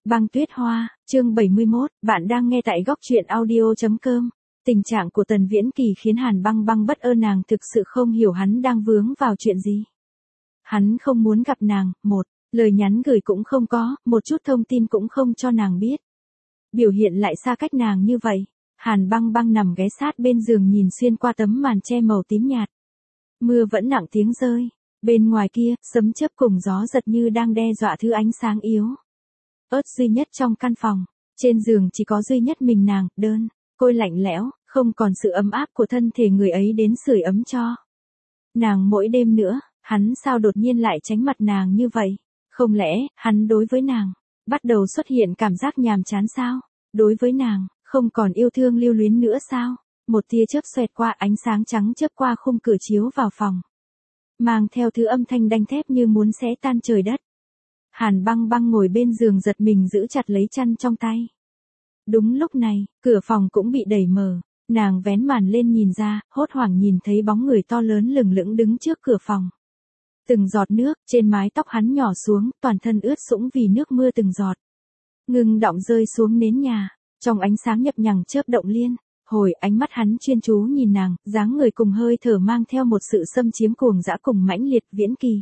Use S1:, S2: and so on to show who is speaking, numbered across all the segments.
S1: Băng tuyết hoa, chương 71, bạn đang nghe tại góc truyện audio.com. Tình trạng của Tần Viễn Kỳ khiến Hàn Băng Băng bất ơn, nàng thực sự không hiểu hắn đang vướng vào chuyện gì. Hắn không muốn gặp nàng, một lời nhắn gửi cũng không có, một chút thông tin cũng không cho nàng biết. Biểu hiện lại xa cách nàng như vậy. Hàn Băng Băng nằm ghé sát bên giường nhìn xuyên qua tấm màn che màu tím nhạt. Mưa vẫn nặng tiếng rơi. Bên ngoài kia, sấm chớp cùng gió giật như đang đe dọa thứ ánh sáng yếu ớt duy nhất trong căn phòng. Trên giường chỉ có duy nhất mình nàng, đơn côi lạnh lẽo, không còn sự ấm áp của thân thể người ấy đến sưởi ấm cho nàng mỗi đêm nữa. Hắn sao đột nhiên lại tránh mặt nàng như vậy? Không lẽ, hắn đối với nàng bắt đầu xuất hiện cảm giác nhàm chán sao? Đối với nàng, không còn yêu thương lưu luyến nữa sao? Một tia chớp xoẹt qua, ánh sáng trắng chớp qua khung cửa chiếu vào phòng, mang theo thứ âm thanh đanh thép như muốn xé tan trời đất. Hàn Băng Băng ngồi bên giường giật mình giữ chặt lấy chăn trong tay. Đúng lúc này, cửa phòng cũng bị đẩy mở. Nàng vén màn lên nhìn ra, hốt hoảng nhìn thấy bóng người to lớn lừng lững đứng trước cửa phòng. Từng giọt nước trên mái tóc hắn nhỏ xuống, toàn thân ướt sũng vì nước mưa từng giọt ngừng đọng rơi xuống nến nhà. Trong ánh sáng nhập nhằng chớp động liên hồi, ánh mắt hắn chuyên chú nhìn nàng, dáng người cùng hơi thở mang theo một sự xâm chiếm cuồng dã cùng mãnh liệt. Viễn Kỳ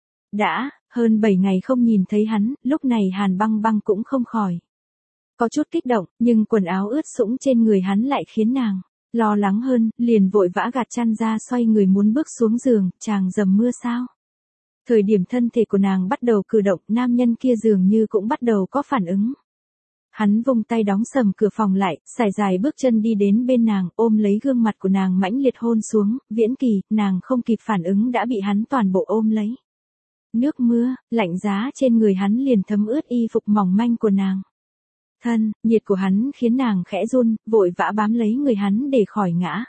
S1: đã hơn 7 ngày không nhìn thấy hắn, lúc này Hàn Băng Băng cũng không khỏi có chút kích động, nhưng quần áo ướt sũng trên người hắn lại khiến nàng lo lắng hơn, liền vội vã gạt chăn ra xoay người muốn bước xuống giường. Chàng dầm mưa sao? Thời điểm thân thể của nàng bắt đầu cử động, nam nhân kia dường như cũng bắt đầu có phản ứng. Hắn vung tay đóng sầm cửa phòng lại, sải dài bước chân đi đến bên nàng, ôm lấy gương mặt của nàng mãnh liệt hôn xuống. Viễn Kỳ, nàng không kịp phản ứng đã bị hắn toàn bộ ôm lấy. Nước mưa, lạnh giá trên người hắn liền thấm ướt y phục mỏng manh của nàng. Thân, nhiệt của hắn khiến nàng khẽ run, vội vã bám lấy người hắn để khỏi ngã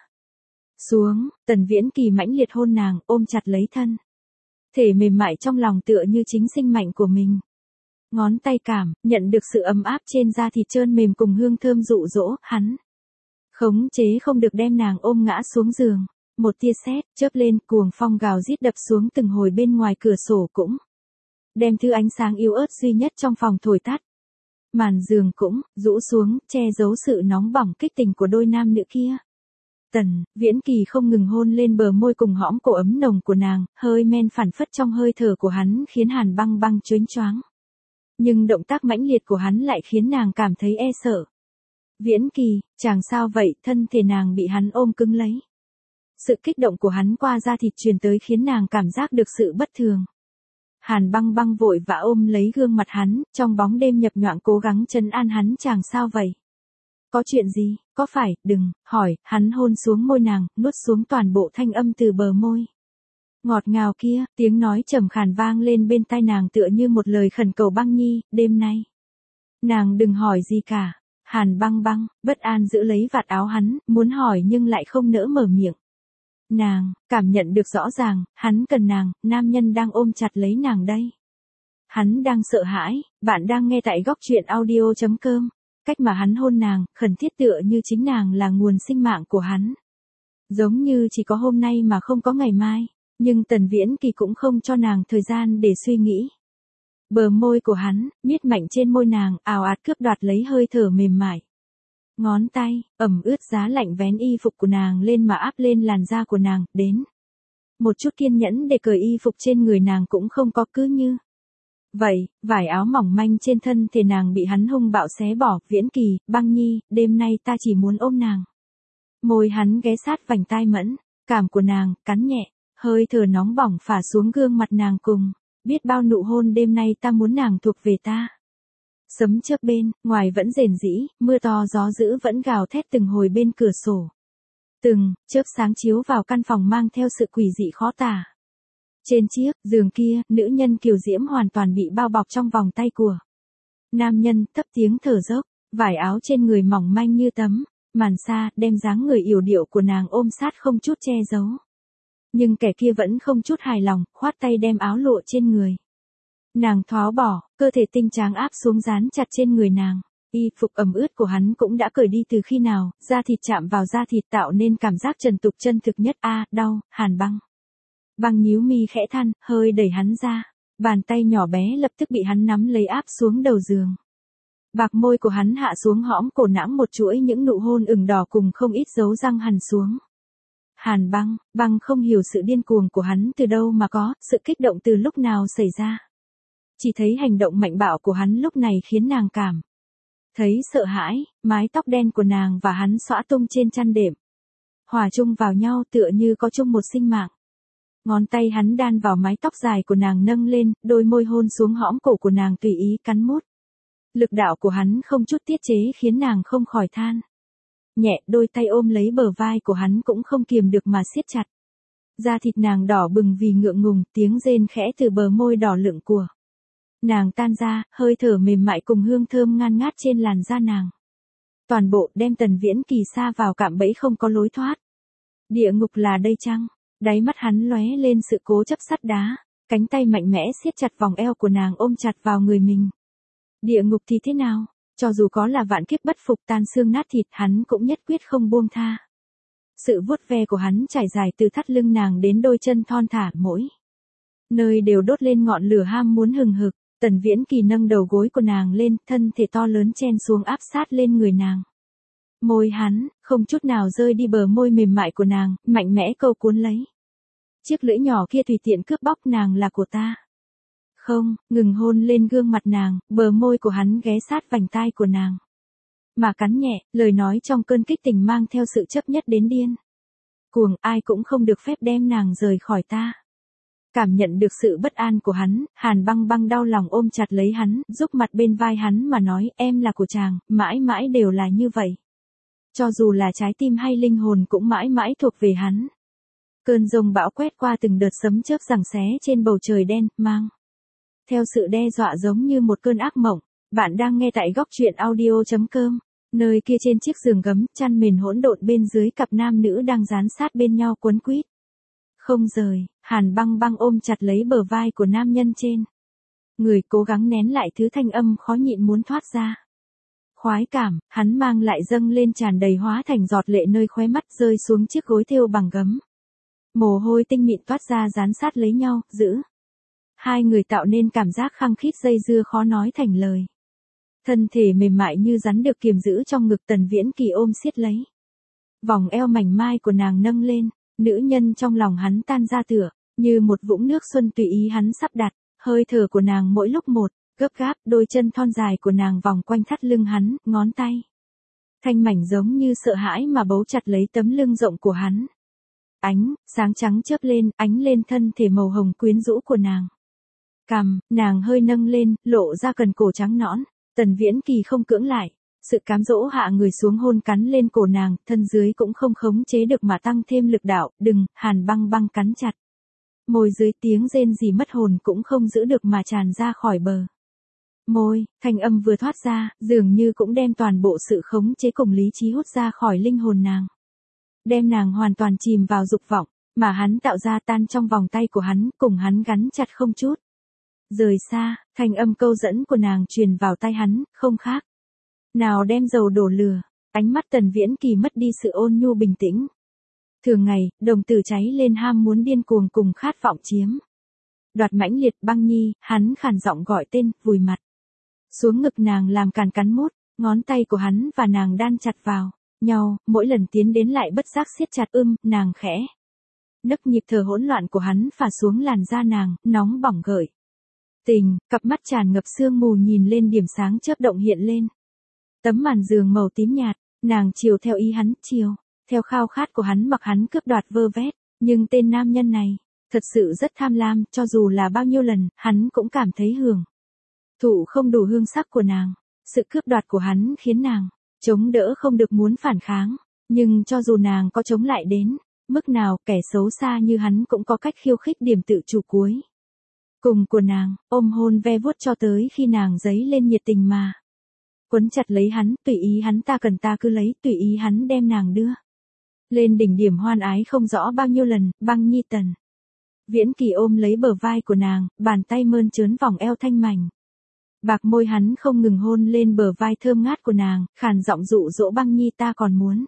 S1: xuống. Tần Viễn Kỳ mãnh liệt hôn nàng, ôm chặt lấy thân thể mềm mại trong lòng tựa như chính sinh mệnh của mình. Ngón tay cảm nhận được sự ấm áp trên da thịt trơn mềm cùng hương thơm dụ dỗ, hắn khống chế không được đem nàng ôm ngã xuống giường. Một tia sét chớp lên, cuồng phong gào rít đập xuống từng hồi bên ngoài cửa sổ cũng đem thứ ánh sáng yếu ớt duy nhất trong phòng thổi tắt. Màn giường cũng rũ xuống, che giấu sự nóng bỏng kích tình của đôi nam nữ kia. Tần Viễn Kỳ không ngừng hôn lên bờ môi cùng hõm cổ ấm nồng của nàng, hơi men phảng phất trong hơi thở của hắn khiến Hàn Băng Băng chớnh choáng. Nhưng động tác mãnh liệt của hắn lại khiến nàng cảm thấy e sợ. Viễn Kỳ, chàng sao vậy? Thân thể nàng bị hắn ôm cứng lấy. Sự kích động của hắn qua da thịt truyền tới khiến nàng cảm giác được sự bất thường. Hàn Băng Băng vội vã ôm lấy gương mặt hắn, trong bóng đêm nhập nhoạng cố gắng trấn an hắn. Chàng sao vậy? Có chuyện gì? Có phải? Đừng hỏi. Hắn hôn xuống môi nàng, nuốt xuống toàn bộ thanh âm từ bờ môi ngọt ngào kia. Tiếng nói trầm khàn vang lên bên tai nàng tựa như một lời khẩn cầu. Băng nhi, đêm nay nàng đừng hỏi gì cả. Hàn Băng Băng bất an giữ lấy vạt áo hắn, muốn hỏi nhưng lại không nỡ mở miệng. Nàng cảm nhận được rõ ràng, hắn cần nàng, nam nhân đang ôm chặt lấy nàng đây. Hắn đang sợ hãi. Bạn đang nghe tại góc truyện audio.com. Cách mà hắn hôn nàng, khẩn thiết tựa như chính nàng là nguồn sinh mạng của hắn. Giống như chỉ có hôm nay mà không có ngày mai. Nhưng Tần Viễn Kỳ cũng không cho nàng thời gian để suy nghĩ. Bờ môi của hắn, miết mạnh trên môi nàng, ào ạt cướp đoạt lấy hơi thở mềm mại. Ngón tay, ẩm ướt giá lạnh vén y phục của nàng lên mà áp lên làn da của nàng, đến một chút kiên nhẫn để cởi y phục trên người nàng cũng không có, cứ như vậy, vải áo mỏng manh trên thân thể nàng bị hắn hung bạo xé bỏ. Viễn Kỳ, Băng nhi, đêm nay ta chỉ muốn ôm nàng. Môi hắn ghé sát vành tai mẫn cảm của nàng, cắn nhẹ, hơi thở nóng bỏng phả xuống gương mặt nàng cùng biết bao nụ hôn. Đêm nay ta muốn nàng thuộc về ta. Sấm chớp bên ngoài vẫn rền rĩ, mưa to gió dữ vẫn gào thét từng hồi bên cửa sổ. Từng chớp sáng chiếu vào căn phòng mang theo sự quỷ dị khó tả. Trên chiếc giường kia, nữ nhân kiều diễm hoàn toàn bị bao bọc trong vòng tay của nam nhân, thấp tiếng thở dốc, vải áo trên người mỏng manh như tấm màn sa, đem dáng người yểu điệu của nàng ôm sát không chút che giấu. Nhưng kẻ kia vẫn không chút hài lòng, khoát tay đem áo lụa trên người nàng tháo bỏ, cơ thể tinh tráng áp xuống dán chặt trên người nàng. Y phục ẩm ướt của hắn cũng đã cởi đi từ khi nào, da thịt chạm vào da thịt tạo nên cảm giác trần tục chân thực nhất. Đau. Hàn Băng Băng nhíu mi khẽ than, hơi đẩy hắn ra. Bàn tay nhỏ bé lập tức bị hắn nắm lấy áp xuống đầu giường. Bạc môi của hắn hạ xuống hõm cổ nàng một chuỗi những nụ hôn ửng đỏ cùng không ít dấu răng hằn xuống. Hàn băng không hiểu sự điên cuồng của hắn từ đâu mà có, sự kích động từ lúc nào xảy ra. Chỉ thấy hành động mạnh bạo của hắn lúc này khiến nàng cảm thấy sợ hãi, mái tóc đen của nàng và hắn xõa tung trên chăn đệm. Hòa chung vào nhau tựa như có chung một sinh mạng. Ngón tay hắn đan vào mái tóc dài của nàng nâng lên, đôi môi hôn xuống hõm cổ của nàng tùy ý cắn mút. Lực đạo của hắn không chút tiết chế khiến nàng không khỏi than nhẹ, đôi tay ôm lấy bờ vai của hắn cũng không kiềm được mà siết chặt. Da thịt nàng đỏ bừng vì ngượng ngùng, tiếng rên khẽ từ bờ môi đỏ lựng của nàng tan ra, hơi thở mềm mại cùng hương thơm ngan ngát trên làn da nàng. Toàn bộ đem Tần Viễn Kỳ sa vào cạm bẫy không có lối thoát. Địa ngục là đây chăng? Đáy mắt hắn lóe lên sự cố chấp sắt đá, cánh tay mạnh mẽ siết chặt vòng eo của nàng ôm chặt vào người mình. Địa ngục thì thế nào? Cho dù có là vạn kiếp bất phục tan xương nát thịt hắn cũng nhất quyết không buông tha. Sự vuốt ve của hắn trải dài từ thắt lưng nàng đến đôi chân thon thả mỗi nơi đều đốt lên ngọn lửa ham muốn hừng hực. Tần Viễn Kỳ nâng đầu gối của nàng lên, thân thể to lớn chen xuống áp sát lên người nàng. Môi hắn, không chút nào rơi đi bờ môi mềm mại của nàng, mạnh mẽ câu cuốn lấy. Chiếc lưỡi nhỏ kia tùy tiện cướp bóc nàng là của ta. Không, ngừng hôn lên gương mặt nàng, bờ môi của hắn ghé sát vành tai của nàng. Mà cắn nhẹ, lời nói trong cơn kích tình mang theo sự chấp nhất đến điên. Cuồng, ai cũng không được phép đem nàng rời khỏi ta. Cảm nhận được sự bất an của hắn, Hàn băng đau lòng ôm chặt lấy hắn, giúp mặt bên vai hắn mà nói, em là của chàng, mãi mãi đều là như vậy. Cho dù là trái tim hay linh hồn cũng mãi mãi thuộc về hắn. Cơn giông bão quét qua từng đợt sấm chớp giằng xé trên bầu trời đen, mang theo sự đe dọa giống như một cơn ác mộng. Bạn đang nghe tại góc truyện audio.com. Nơi kia trên chiếc giường gấm, chăn mền hỗn độn bên dưới cặp nam nữ đang dán sát bên nhau quấn quýt. Không rời, Hàn băng ôm chặt lấy bờ vai của nam nhân trên. Người cố gắng nén lại thứ thanh âm khó nhịn muốn thoát ra. Khoái cảm, hắn mang lại dâng lên tràn đầy hóa thành giọt lệ nơi khóe mắt rơi xuống chiếc gối thêu bằng gấm. Mồ hôi tinh mịn toát ra dán sát lấy nhau, giữ. Hai người tạo nên cảm giác khăng khít dây dưa khó nói thành lời. Thân thể mềm mại như rắn được kiềm giữ trong ngực Tần Viễn Kỳ ôm siết lấy. Vòng eo mảnh mai của nàng nâng lên, nữ nhân trong lòng hắn tan ra tựa, như một vũng nước xuân tùy ý hắn sắp đặt, hơi thở của nàng mỗi lúc một, gấp gáp, đôi chân thon dài của nàng vòng quanh thắt lưng hắn, ngón tay thanh mảnh giống như sợ hãi mà bấu chặt lấy tấm lưng rộng của hắn. Ánh sáng trắng chớp lên, ánh lên thân thể màu hồng quyến rũ của nàng. Cằm, nàng hơi nâng lên, lộ ra cần cổ trắng nõn. Tần Viễn Kỳ không cưỡng lại, sự cám dỗ hạ người xuống hôn cắn lên cổ nàng, thân dưới cũng không khống chế được mà tăng thêm lực đạo, đừng, Hàn băng cắn chặt. Môi dưới tiếng rên rỉ mất hồn cũng không giữ được mà tràn ra khỏi bờ môi, thanh âm vừa thoát ra, dường như cũng đem toàn bộ sự khống chế cùng lý trí hút ra khỏi linh hồn nàng. Đem nàng hoàn toàn chìm vào dục vọng, mà hắn tạo ra tan trong vòng tay của hắn, cùng hắn gắn chặt không chút rời xa, thanh âm câu dẫn của nàng truyền vào tai hắn, không khác nào đem dầu đổ lửa. Ánh mắt Tần Viễn Kỳ mất đi sự ôn nhu bình tĩnh. Thường ngày, đồng tử cháy lên ham muốn điên cuồng cùng khát vọng chiếm đoạt mãnh liệt. Băng nhi, hắn khàn giọng gọi tên, vùi mặt xuống ngực nàng làm cắn mút, ngón tay của hắn và nàng đan chặt vào nhau, mỗi lần tiến đến lại bất giác siết chặt. Nàng khẽ nấc, nhịp thở hỗn loạn của hắn phả xuống làn da nàng, nóng bỏng gợi tình, cặp mắt tràn ngập sương mù nhìn lên điểm sáng chớp động hiện lên. Tấm màn giường màu tím nhạt, nàng chiều theo ý hắn, chiều theo khao khát của hắn, mặc hắn cướp đoạt vơ vét, nhưng tên nam nhân này thật sự rất tham lam, cho dù là bao nhiêu lần, hắn cũng cảm thấy hưởng thụ không đủ hương sắc của nàng. Sự cướp đoạt của hắn khiến nàng chống đỡ không được muốn phản kháng, nhưng cho dù nàng có chống lại đến mức nào, kẻ xấu xa như hắn cũng có cách khiêu khích điểm tự chủ cuối cùng của nàng, ôm hôn ve vuốt cho tới khi nàng dấy lên nhiệt tình mà quấn chặt lấy hắn, tùy ý hắn ta cần ta cứ lấy, tùy ý hắn đem nàng đưa lên đỉnh điểm hoan ái không rõ bao nhiêu lần. Băng nhi, Tần Viễn Kỳ ôm lấy bờ vai của nàng, bàn tay mơn trớn vòng eo thanh mảnh bạc môi hắn không ngừng hôn lên bờ vai thơm ngát của nàng, khàn giọng dụ dỗ. Băng nhi, ta còn muốn.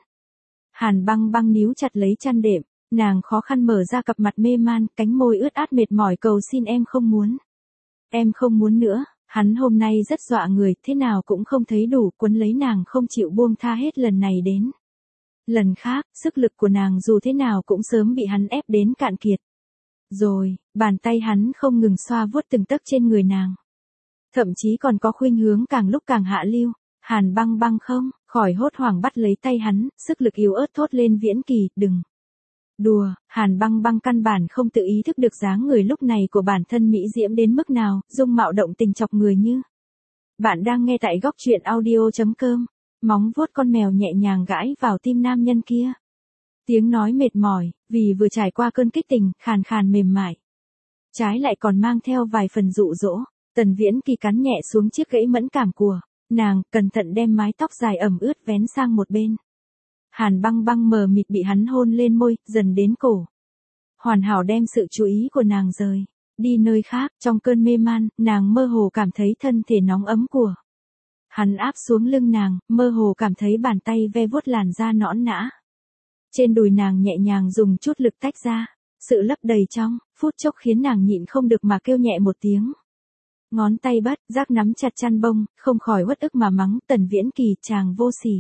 S1: Hàn băng níu chặt lấy chăn đệm, nàng khó khăn mở ra cặp mặt mê man, cánh môi ướt át mệt mỏi cầu xin. Em không muốn nữa. Hắn hôm nay rất dọa người, thế nào cũng không thấy đủ, quấn lấy nàng không chịu buông tha hết lần này đến lần khác, sức lực của nàng dù thế nào cũng sớm bị hắn ép đến cạn kiệt. Rồi, bàn tay hắn không ngừng xoa vuốt từng tấc trên người nàng. Thậm chí còn có khuynh hướng càng lúc càng hạ lưu. Hàn Băng Băng không, khỏi hốt hoảng bắt lấy tay hắn, sức lực yếu ớt thốt lên Viễn Kỳ, đừng. Đùa, Hàn Băng Băng căn bản không tự ý thức được dáng người lúc này của bản thân mỹ diễm đến mức nào, dung mạo động tình chọc người như. Bạn đang nghe tại góc truyện audio.com, móng vuốt con mèo nhẹ nhàng gãi vào tim nam nhân kia. Tiếng nói mệt mỏi, vì vừa trải qua cơn kích tình, khàn khàn mềm mại. Trái lại còn mang theo vài phần dụ dỗ, Tần Viễn Kỳ cắn nhẹ xuống chiếc gãy mẫn cảm của nàng, cẩn thận đem mái tóc dài ẩm ướt vén sang một bên. Hàn Băng Băng mờ mịt bị hắn hôn lên môi, dần đến cổ. Hoàn hảo đem sự chú ý của nàng rời đi nơi khác, trong cơn mê man, nàng mơ hồ cảm thấy thân thể nóng ấm của hắn áp xuống lưng nàng, mơ hồ cảm thấy bàn tay ve vuốt làn da nõn nã. Trên đùi nàng nhẹ nhàng dùng chút lực tách ra, sự lấp đầy trong phút chốc khiến nàng nhịn không được mà kêu nhẹ một tiếng. Ngón tay bất giác nắm chặt chăn bông, không khỏi uất ức mà mắng Tần Viễn Kỳ, chàng vô sỉ.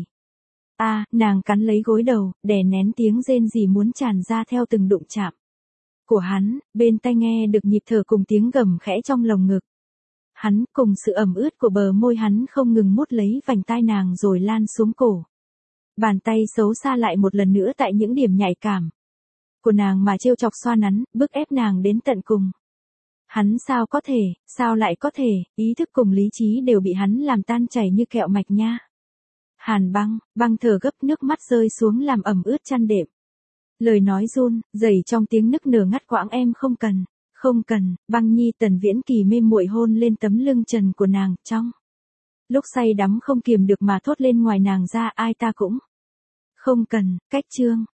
S1: Nàng cắn lấy gối đầu, đè nén tiếng rên rỉ muốn tràn ra theo từng đụng chạm của hắn, bên tai nghe được nhịp thở cùng tiếng gầm khẽ trong lồng ngực. Hắn cùng sự ẩm ướt của bờ môi hắn không ngừng mút lấy vành tai nàng rồi lan xuống cổ. Bàn tay xấu xa lại một lần nữa tại những điểm nhạy cảm của nàng mà trêu chọc xoa nắn, bức ép nàng đến tận cùng. Hắn sao lại có thể, ý thức cùng lý trí đều bị hắn làm tan chảy như kẹo mạch nha. Hàn Băng Băng thở gấp, nước mắt rơi xuống làm ẩm ướt chăn đệm. Lời nói run rẩy trong tiếng nức nở ngắt quãng, em không cần, Băng nhi. Tần Viễn Kỳ mê muội hôn lên tấm lưng trần của nàng, trong lúc say đắm không kiềm được mà thốt lên ngoài nàng ra, ai ta cũng không cần. Cách chương